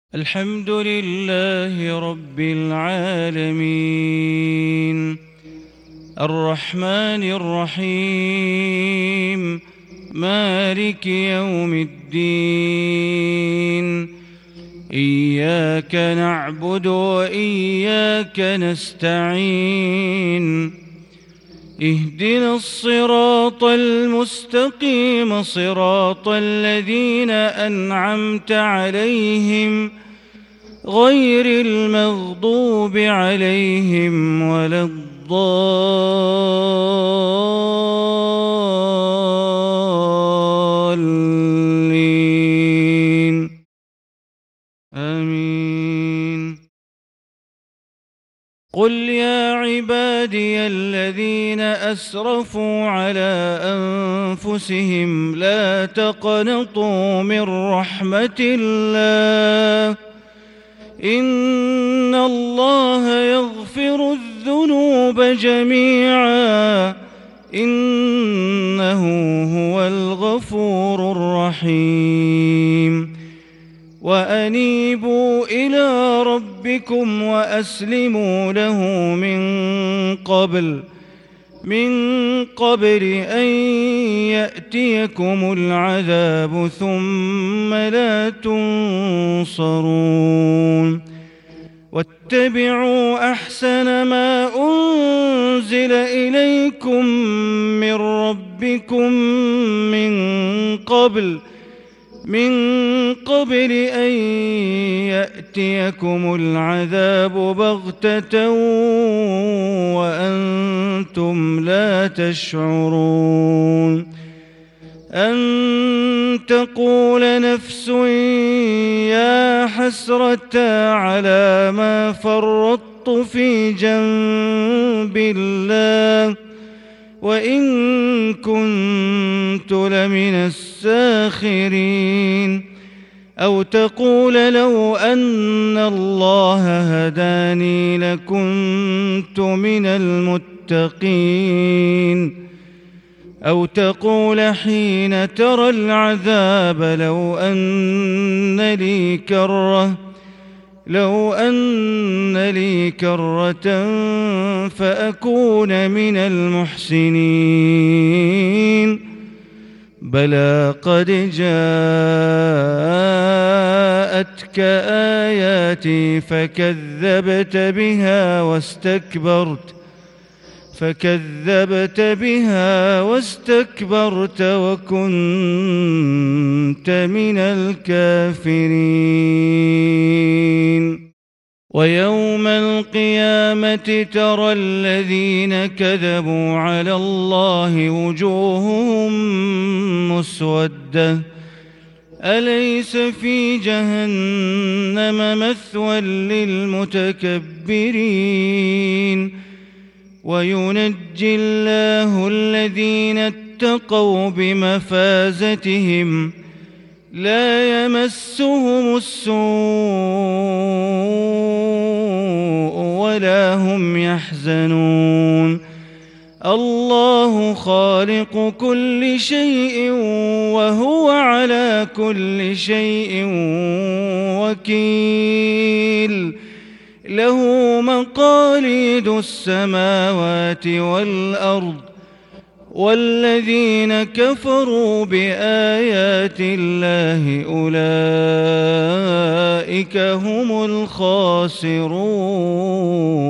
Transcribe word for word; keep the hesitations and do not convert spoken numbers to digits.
الحمد لله رب العالمين الرحمن الرحيم مالك يوم الدين إياك نعبد وإياك نستعين اهدنا الصراط المستقيم صراط الذين أنعمت عليهم غير المغضوب عليهم ولا الضالين آمين. قل يا عبادي الذين أسرفوا على أنفسهم لا تقنطوا من رحمة الله إن الله يغفر الذنوب جميعا إنه هو الغفور الرحيم. وأنيبوا إلى ربكم وأسلموا له من قبل من قبل أن يأتيكم العذاب ثم لا تنصرون. واتبعوا أحسن ما أنزل إليكم من ربكم من قبل من قبل أن يأتيكم العذاب بغتة وأنتم لا تشعرون. أن تقول نفس يا حسرة على ما فرطت في جنب الله وإن كنت لمن الساخرين. أو تقول لو أن الله هداني لكنت من المتقين. أو تقول حين ترى العذاب لو أن لي كرة لو أن لي كرة فأكون من المحسنين. بلى قد جاءتك آياتي فكذبت بها واستكبرت فكذبت بها واستكبرت وكنت من الكافرين. ويوم القيامة ترى الذين كذبوا على الله وجوههم مسودة أليس في جهنم مثوى للمتكبرين. وينجي الله الذين اتقوا بمفازتهم لا يمسهم السوء ولا هم يحزنون. الله خالق كل شيء وهو على كل شيء وكيل. له مقاليد السماوات والأرض والذين كفروا بآيات الله أولئك هم الخاسرون.